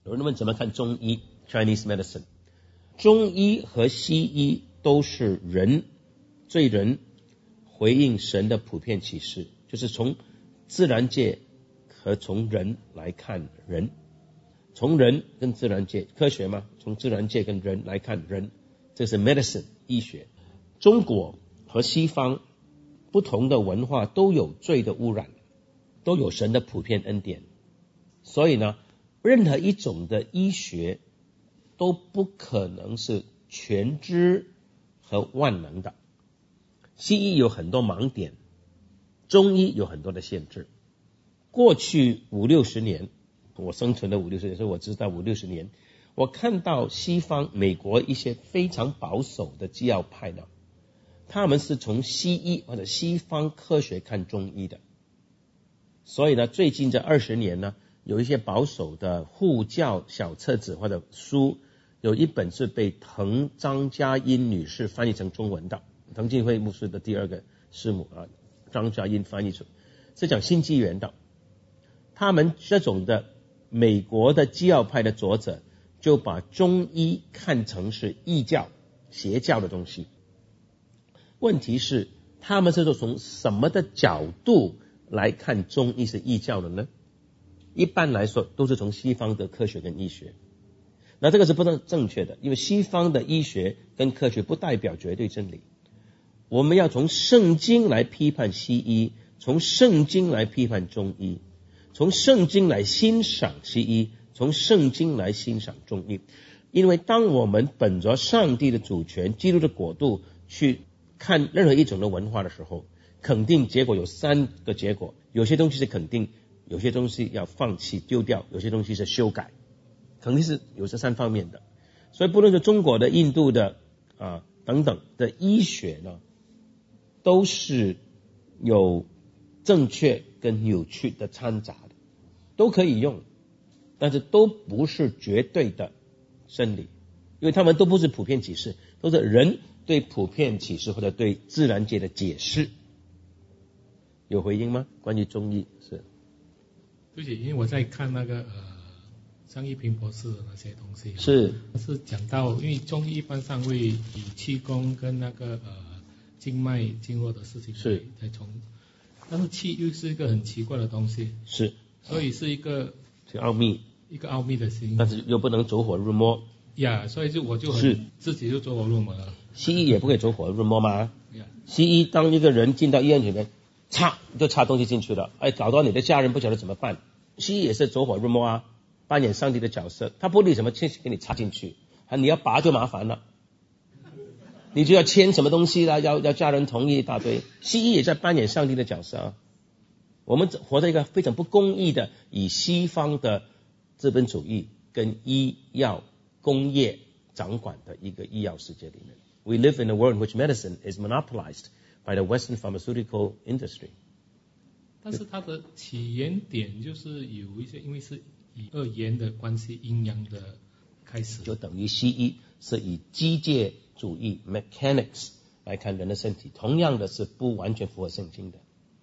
有人问怎么看中医 Chinese medicine。 中医和西医都是罪人回应神的普遍启示，就是从自然界和从人来看人，从人跟自然界，科学嘛，从自然界跟人来看人，这是 medicine 医学。中国和西方不同的文化都有罪的污染，都有神的普遍恩典，所以呢，任何一种的医学都不可能是全知和万能的。西医有很多盲点，中医有很多的限制。过去50-60年，我生存了50-60年，所以我知道50-60年，我看到西方美国一些非常保守的基要派呢，他们是从西医或者西方科学看中医的。所以呢，最近这20年呢，有一些保守的护教小册子或者书，有一本是被张嘉茵女士翻译成中文的，滕近慧牧师的第二个师母张嘉茵翻译出，是讲新纪元的。他们这种的美国的基要派的作者就把中医看成是异教邪教的东西。问题是他们是从什么的角度来看中医是异教的呢？一般来说都是从西方的科学跟医学，那这个是不能正确的，因为西方的医学跟科学不代表绝对真理。我们要从圣经来批判西医，从圣经来批判中医，从圣经来欣赏西医，从圣经来欣赏中医。因为当我们本着上帝的主权、基督的国度去看任何一种的文化的时候，肯定结果有3个结果，有些东西是肯定，有些东西要放弃丢掉，有些东西是修改，肯定是有这3方面的。所以不论是中国的、印度的等等的医学呢，都是有正确跟扭曲的掺杂的，都可以用，但是都不是绝对的真理，因为他们都不是普遍启示，都是人对普遍启示或者对自然界的解释。有回应吗？关于中医是？ 对不起，因为我在看那个张一平博士的那些东西， 是讲到，因为中医一般上会以气功跟那个经脉经络的事情是在从，但是气又是一个很奇怪的东西， 是， 所以是一个奥秘， 一个奥秘的心， 但是又不能走火入魔呀，所以我就自己就走火入魔了。 西医也不可以走火入魔吗？西医当一个人进到医院里面，就插东西进去了，搞到你的家人不晓得怎么办。西医也是走火入魔扮演上帝的角色，他不理什么东西给你插进去，你要拔就麻烦了，你就要签什么东西啦，要家人同意一大堆。西医也在扮演上帝的角色我们活在一个非常不公义的以西方的资本主义跟医药工业掌管的一个医药世界里面。We live in a world in which medicine is monopolized by the Western pharmaceutical industry。 但是它的起源点就是有一些，因为是以2元的关系，阴阳的开始， 就等于西医是以机械主义 mechanics 来看人的身体，同样的是不完全符合圣经的。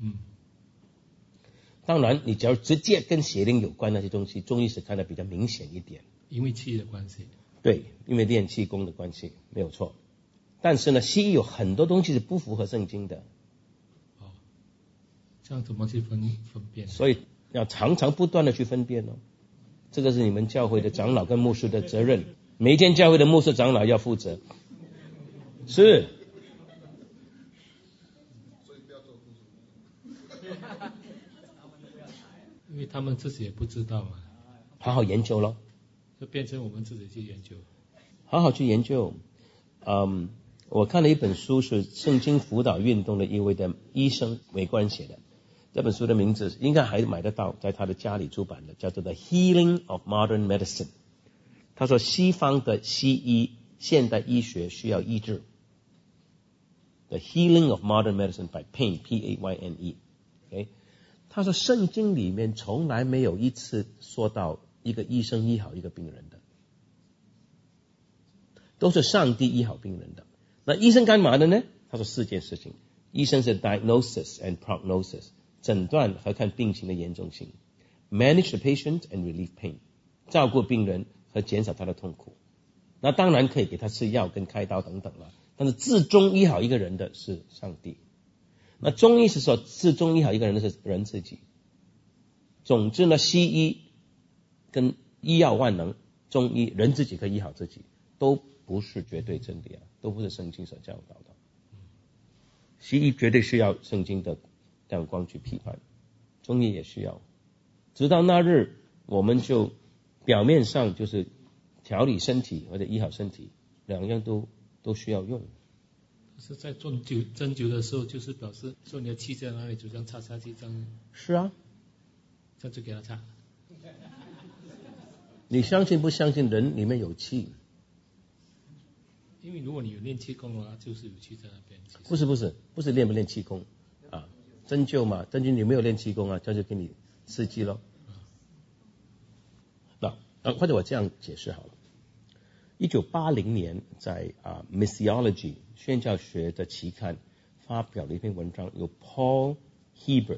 当然你只要直接跟邪灵有关那些东西，中医是看得比较明显一点， 因为气的关系。 对，因为练气功的关系，没有错。但是呢，西医有很多东西是不符合圣经的。 这样怎么去分辨？ 所以要常常不断的去分辨这个是你们教会的长老跟牧师的责任，每一间教会的牧师长老要负责。是。 因为他们自己也不知道嘛。 好好研究咯， 就变成我们自己去研究。 好好去研究。我看了一本书，是圣经辅导运动的一位的医生，美国人写的。这本书的名字应该还买得到，在他的家里出版的，叫做 The Healing of Modern Medicine。 他说西方的西医现代医学需要医治。 The Healing of Modern Medicine by Payne P-A-Y-N-E、okay? 他说圣经里面从来没有一次说到一个医生医好一个病人的，都是上帝医好病人的。那医生干嘛的呢？他说4件事情。医生是 diagnosis and prognosis， 诊断和看病情的严重性， manage the patient and relieve pain， 照顾病人和减少他的痛苦。那当然可以给他吃药跟开刀等等了，但是至终医好一个人的是上帝。那中医是说至终医好一个人的是人自己。总之呢，西医跟医药万能，中医人自己可以医好自己，都不是绝对真理啊，都不是圣经所教导的。西医绝对需要圣经的亮光去批判，中医也需要。直到那日，我们就表面上就是调理身体或者医好身体，两样都需要用。 是在做针灸的时候，就是表示说你的气在哪里，就这样插下去，这样。 是啊， 这样就给他插。 你相信不相信人里面有气？ 因为如果你有练气功的话，就是有气在那边。 不是练不练气功啊？针灸嘛，针灸你没有练气功啊，这就给你刺激咯。那或者我这样解释好了。1980年在Missiology 宣教学的期刊发表了一篇文章，有 Paul Hebert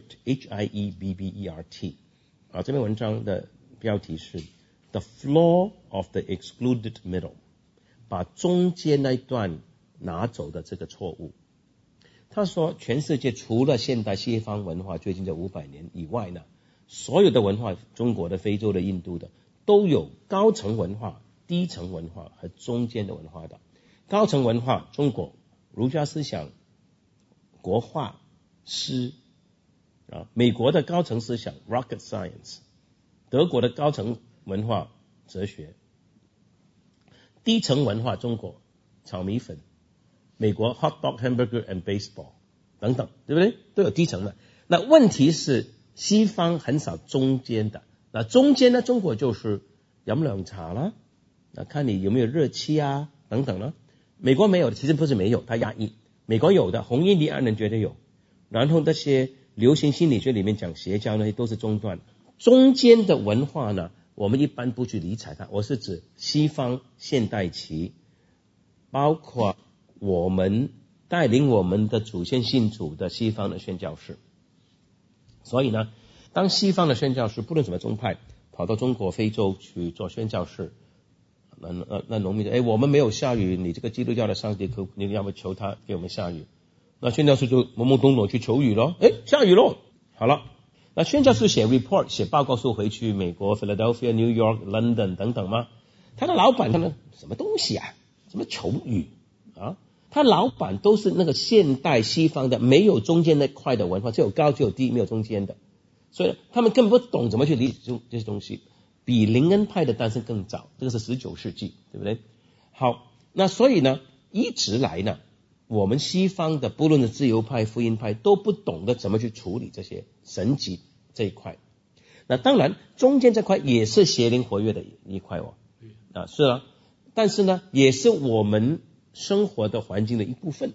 H-I-E-B-B-E-R-T 这篇文章的标题是 The Flaw of the Excluded Middle， 把中间那一段拿走的这个错误。他说全世界除了现代西方文化最近这500年以外呢，所有的文化，中国的、非洲的、印度的，都有高层文化、低层文化和中间的文化的。高层文化，中国儒家思想、国画、诗美国的高层思想 rocket science， 德国的高层文化哲学。低层文化，中国炒米粉，美国 hot dog hamburger and baseball 等等，对不对？都有低层的。那问题是西方很少中间的。那中间呢，中国就是饮凉茶啦，那看你有没有热气啊等等啦。美国没有的，其实不是没有，它压抑。美国有的，红印第安人绝对有。然后那些流行心理学里面讲邪教那些都是中段。中间的文化呢，我们一般不去理睬它。我是指西方现代期，包括我们带领我们的祖先信主的西方的宣教士。所以呢，当西方的宣教士不论什么宗派跑到中国、非洲去做宣教士，那农民说：“我们没有下雨，你这个基督教的上帝你要不求他给我们下雨？”那宣教士就懵懵懂懂去求雨咯，下雨咯，好了。那宣教士写 report 写报告书回去美国 Philadelphia New York London 等等嘛，他的老板他们什么东西啊，什么求雨啊，他老板都是那个现代西方的没有中间那块的文化，只有高只有低没有中间的，所以他们根本不懂怎么去理解这些东西。比灵恩派的诞生更早，这个是19世纪，对不对？好，那所以呢，一直来呢，我们西方的不论是自由派、福音派都不懂得怎么去处理这些神迹这一块。那当然中间这块也是邪灵活跃的一块是啊，但是呢也是我们生活的环境的一部分，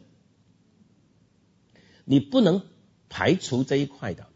你不能排除这一块的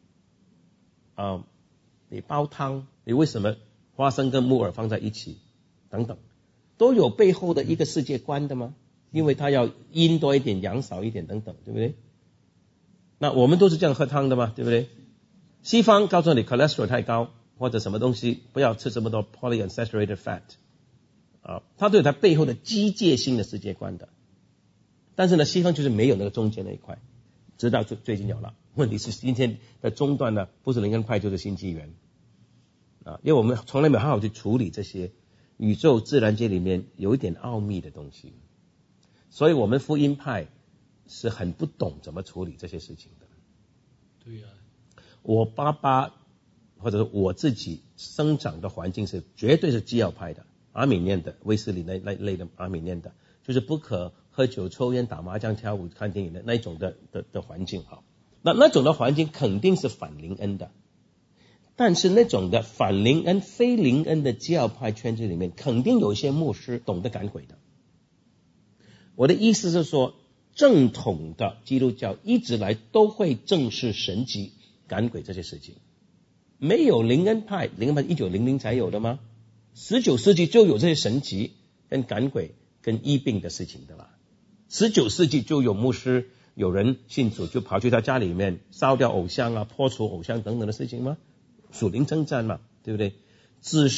你煲汤，你为什么花生跟木耳放在一起等等，都有背后的一个世界观的吗？因为它要阴多一点，阳少一点等等，对不对？那我们都是这样喝汤的嘛，对不对？西方告诉你 cholesterol 太高或者什么东西不要吃这么多 polyunsaturated fat它都有它背后的机械性的世界观的。但是呢，西方就是没有那个中间那一块，直到最近有了。问题是今天的中段呢，不是灵恩派就是新纪元因为我们从来没有好好去处理这些宇宙自然界里面有一点奥秘的东西，所以我们福音派是很不懂怎么处理这些事情的。 对啊， 我爸爸或者是我自己生长的环境是绝对是基要派的，阿米念的威斯里那类的阿米念的，就是不可喝酒、抽烟、打麻将、跳舞、看电影的那一种的环境。好，那种的环境肯定是反灵恩的。但是那种的反灵恩、非灵恩的基要派圈子里面，肯定有一些牧师懂得赶鬼的。我的意思是说，正统的基督教一直来都会正视神迹、赶鬼这些事情。没有灵恩派1900才有的吗？19世纪就有这些神迹跟赶鬼跟医病的事情的啦。19世纪就有牧师，有人信主就跑去他家里面烧掉偶像破除偶像等等的事情吗？属灵征战嘛，对不对？只是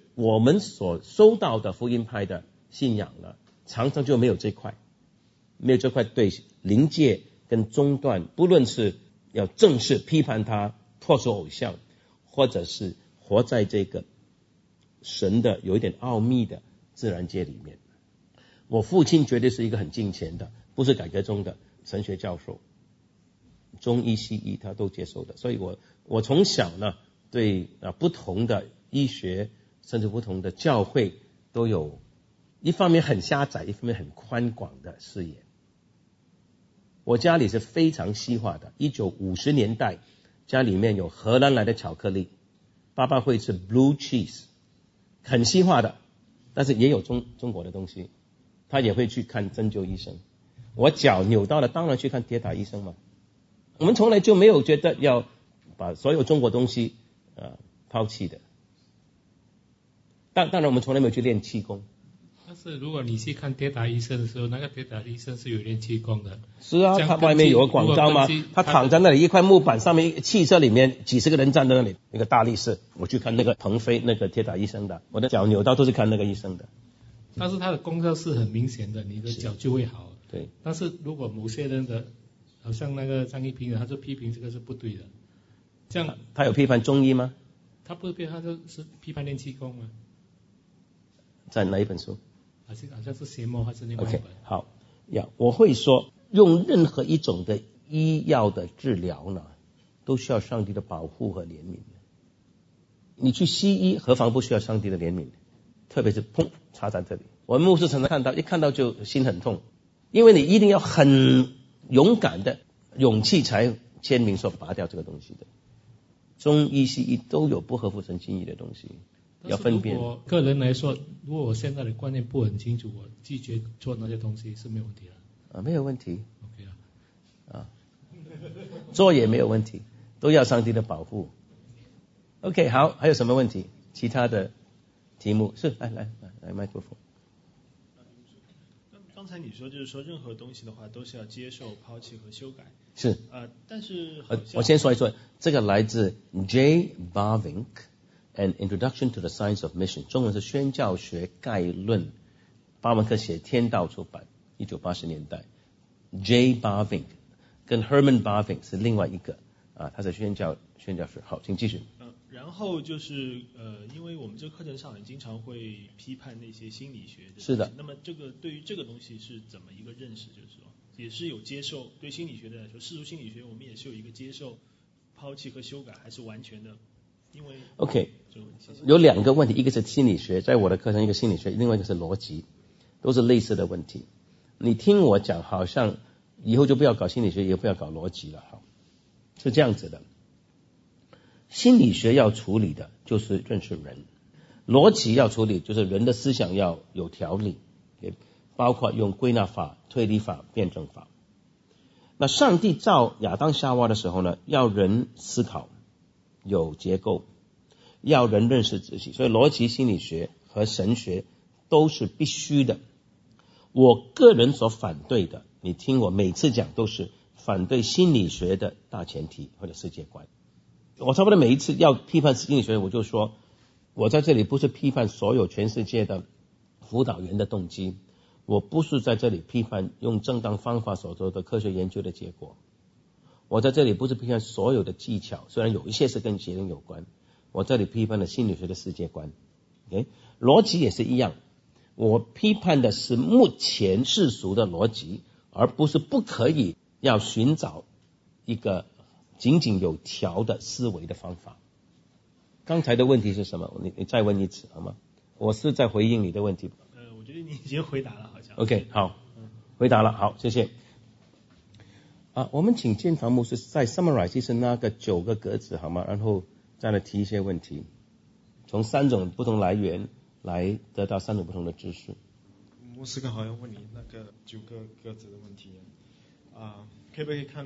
我们所收到的福音派的信仰呢，常常就没有这块对灵界跟中断，不论是要正式批判他破除偶像，或者是活在这个神的有一点奥秘的自然界里面。我父亲绝对是一个很敬虔的，不是改革中的神学教授，中医西医他都接受的，所以我从小呢对不同的医学甚至不同的教会都有一方面很狭窄，一方面很宽广的视野。我家里是非常西化的，1950年代家里面有荷兰来的巧克力，爸爸会吃 blue cheese， 很西化的，但是也有中国的东西。他也会去看针灸医生，我脚扭到了当然去看跌打医生嘛。我们从来就没有觉得要把所有中国东西抛弃的。当然我们从来没有去练气功。 但是如果你去看跌打医生的时候，那个跌打医生是有练气功的。 是啊，他外面有个广告嘛，他躺在那里一块木板上面，汽车里面几十个人站在那里，一个大力士。我去看那个腾飞那个跌打医生的，我的脚扭到都是看那个医生的。 但是它的功效是很明显的，你的脚就会好。 对。 但是如果某些人的，好像那个张一平他就批评这个是不对的。这样他有批判中医吗？ 他不是批判，他就是批判练气功吗？ 在哪一本书？ 好像是邪魔还是另外一本。 Okay, 好呀，我会说，用任何一种的医药的治疗呢，都需要上帝的保护和怜悯。你去西医，何妨不需要上帝的怜悯？特别是砰插在这里，我们牧师常常看到，一看到就心很痛，因为你一定要很勇敢的勇气才签名说拔掉这个东西的。中医西医都有不合乎神心意的东西，要分辨。 我个人来说，如果我现在的观念不很清楚，我拒绝做那些东西是没有问题的。 没有问题。 OK 做也没有问题，都要上帝的保护。OK， 好，还有什么问题？其他的题目是来麦克风。 刚才你说就是说任何东西的话都是要接受、抛弃和修改。 是。 但是我先说一说，这个来自 J. Bavinck An Introduction to the Science of Mission， 中文是宣教学概论，巴文克写天道出版，1980年代。J. Bavinck 跟 Herman Bavinck 是另外一个他是宣教学。好，请继续。 然后就是因为我们这个课程上也经常会批判那些心理学的。 是的。 那么这个对于这个东西是怎么一个认识？就是说也是有接受，对心理学的来说，世俗心理学我们也是有一个接受、抛弃和修改，还是完全的？因为 OK 有两个问题，一个是心理学，在我的课程一个心理学，另外一个是逻辑，都是类似的问题。你听我讲，好像以后就不要搞心理学，也不要搞逻辑了，好，是这样子的。心理学要处理的就是认识人，逻辑要处理就是人的思想要有条理，包括用归纳法、推理法、辩证法。那上帝造亚当夏娃的时候呢，要人思考，有结构，要人认识自己，所以逻辑心理学和神学都是必须的。我个人所反对的，你听我每次讲都是反对心理学的大前提或者世界观。我差不多每一次要批判心理学，我就说我在这里不是批判所有全世界的辅导员的动机，我不是在这里批判用正当方法所做的科学研究的结果，我在这里不是批判所有的技巧，虽然有一些是跟结论有关，我这里批判了心理学的世界观。逻辑也是一样，我批判的是目前世俗的逻辑，而不是不可以要寻找一个井井有条的思维的方法。刚才的问题是什么？你再问一次好吗？我是在回应你的问题。 我觉得你已经回答了，好像。 OK， 好，回答了，好，谢谢。我们请建堂牧师再 summarize 就是那个9个格子好吗？然后再来提一些问题，从3种不同来源来得到3种不同的知识。 牧师刚好要问你那个9个格子的问题可不可以看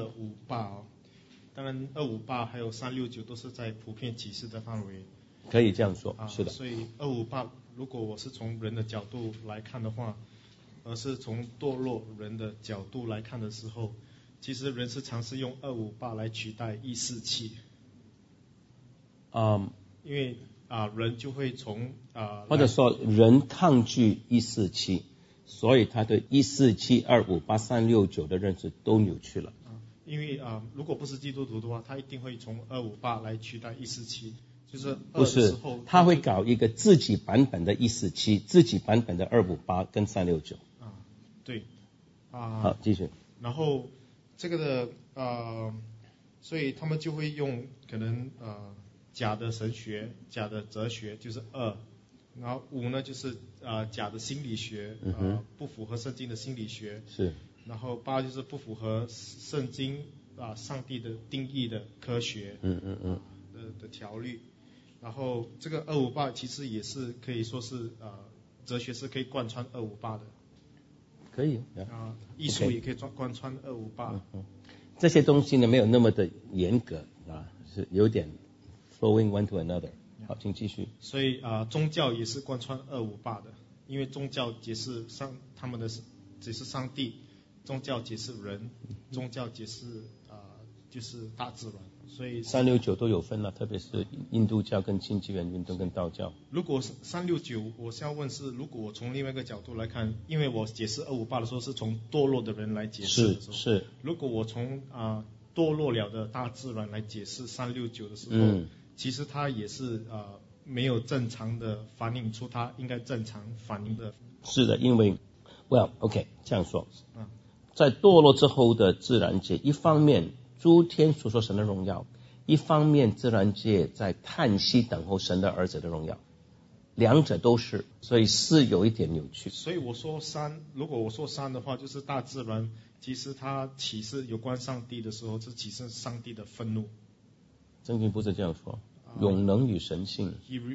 258当然258还有369都是在普遍启示的范围。 可以这样说，是的。 所以258如果我是从人的角度来看的话，而是从堕落人的角度来看的时候，其实人是尝试用258来取代147。因为人就会从或者说人抗拒147，所以他对147、258、369的认识都扭曲了。 因为如果不是基督徒的话，他一定会从258来取代147，就是不是，他会搞一个自己版本的147，自己版本的258跟369。 对。 好，继续。 然后这个的所以他们就会用可能假的神学、假的哲学，就是2，然后5呢就是假的心理学，不符合圣经的心理学。 是。 然后8就是不符合圣经上帝的定义的科学的条律。然后这个258其实也是可以说是哲学是可以贯穿258的。 可以艺术也可以贯穿258。 这些东西呢没有那么的严格是有点 flowing one to another。好，请继续。 所以宗教也是贯穿258的，因为宗教解释他们的解释上帝，宗教解释人，宗教解释就是大自然。所以 369都有分了，特别是印度教跟新纪元运动跟道教。 如果369，我是要问是，如果我从另外一个角度来看，因为我解释258的时候是从堕落的人来解释的时候， 是。 如果我从堕落了的大自然来解释369的时候，其实它也是没有正常的反映出它应该正常反映的。 是的，因为 OK 这样说，在堕落之后的自然界，一方面诸天所说神的荣耀，一方面自然界在叹息等候神的儿子的荣耀，两者都是，所以是有一点扭曲。 所以我说如果我说3的话，就是大自然其实它启示有关上帝的时候，是启示上帝的愤怒。 圣经不是这样说，永能与神性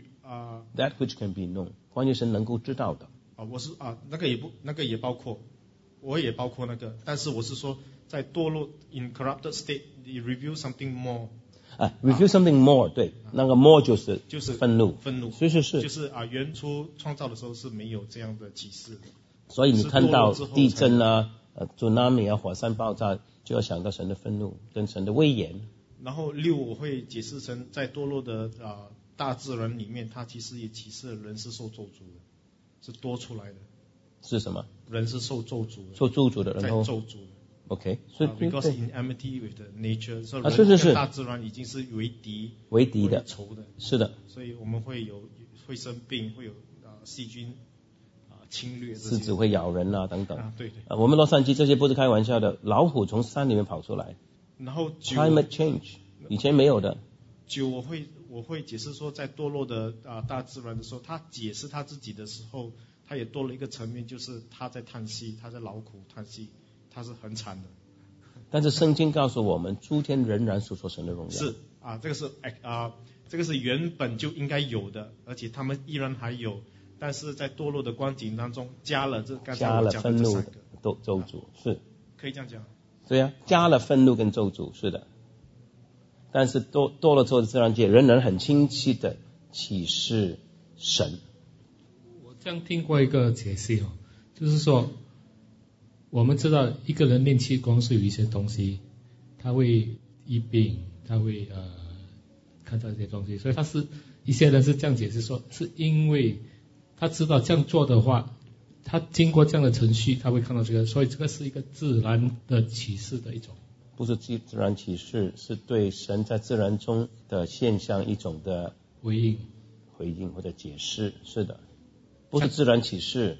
that which can be known， 关于神能够知道的。 我是那个也包括，我也包括那个，但是我是说在堕落 in corrupted state you reveal something more。 reveal something more， 对，那个 more 就是愤怒，是就是原初创造的时候是没有这样的启示的。 所以你看到地震tsunami 火山爆炸，就要想到神的愤怒跟神的威严。 然后6我会解释成在堕落的大自然里面，它其实也启示了人是受咒诅的，是多出来的。 是什么？ 人是受咒诅的， 受咒诅的，然后在咒诅的。 OK， 所以 because in enmity with the nature， 所以人跟大自然已经是为敌的， 仇的。 是的。 所以我们会生病，会有细菌侵略， 狮子会咬人等等。 对。 我们洛杉矶这些不是开玩笑的，老虎从山里面跑出来。 然后 climate change 以前没有的。 9我会解释说，在堕落的大自然的时候，他解释他自己的时候，他也多了一个层面，就是他在叹息，他在劳苦叹息，他是很惨的。 但是圣经告诉我们，诸天仍然诉说神的荣耀。 是这个是原本就应该有的，而且他们依然还有，但是在堕落的光景当中加了愤怒的咒诅，是可以这样讲。 对啊，加了愤怒跟咒诅，是的。但是堕落之后的自然界仍然很清晰的启示神。 我这样听过一个解析就是说，我们知道一个人练气功是有一些东西，他会医病，他会看到这些东西，所以一些人是这样解释说，是因为他知道这样做的话，他经过这样的程序，他会看到这个，所以这个是一个自然的启示的一种。 不是自然启示，是对神在自然中的现象一种的回应或者解释。是的，不是自然启示。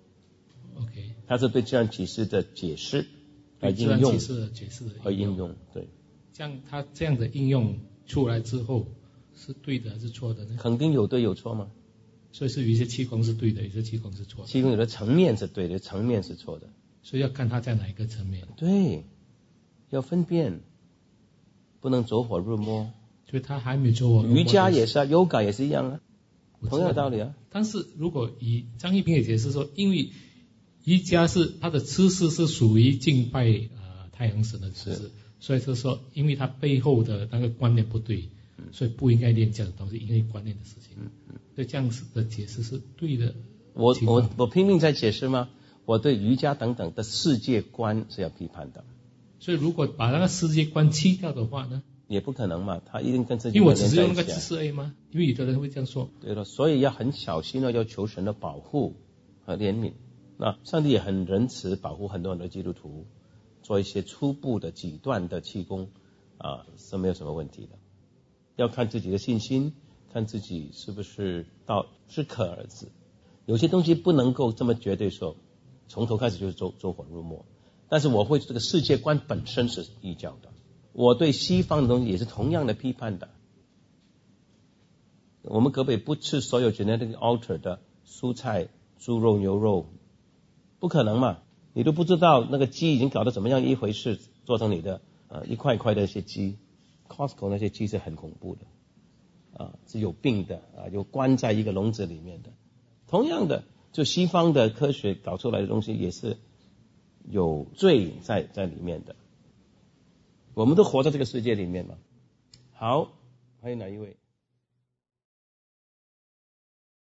OK， 它是对自然启示的解释和应用， 自然启示的解释和应用。对， 它这样的应用出来之后，是对的还是错的呢？ 肯定有对有错吗？ 所以是有一些气功是对的，有些气功是错的。 气功有的层面是对的，层面是错的。 所以要看它在哪一个层面。 对，要分辨，不能走火入魔。 所以他还没走火入魔。 瑜伽也是yoga 也是一样同样的道理啊。 但是如果以张一平也解释说，因为瑜伽是它的姿势是属于敬拜太阳神的姿势，所以是说，因为它背后的那个观念不对，所以不应该练这样的东西，因为观念的事情。所以这样子的解释是对的。 我拼命在解释吗？我对瑜伽等等的世界观是要批判的。 所以如果把那个世界观去掉的话呢？ 也不可能嘛，他一定跟自己因为我只是用那个连在一起啊知识而已嘛，因为有的人会这样说。 对了，所以要很小心的要求神的保护和怜悯。那上帝也很仁慈，保护很多很多基督徒做一些初步的几段的气功是没有什么问题的。要看自己的信心，看自己是不是适可而止。有些东西不能够这么绝对说从头开始就是走火入魔，但是我会这个世界观本身是异教的，我对西方的东西也是同样的批判的。我们可不可以不吃所有 genetic alter 的蔬菜、猪肉、牛肉？不可能嘛，你都不知道那个鸡已经搞得怎么样一回事，做成你的一块块的一些鸡。Costco 那些鸡是很恐怖的是有病的有关在一个笼子里面的。同样的，就西方的科学搞出来的东西也是有罪在里面的。我们都活在这个世界里面嘛。好，还有哪一位？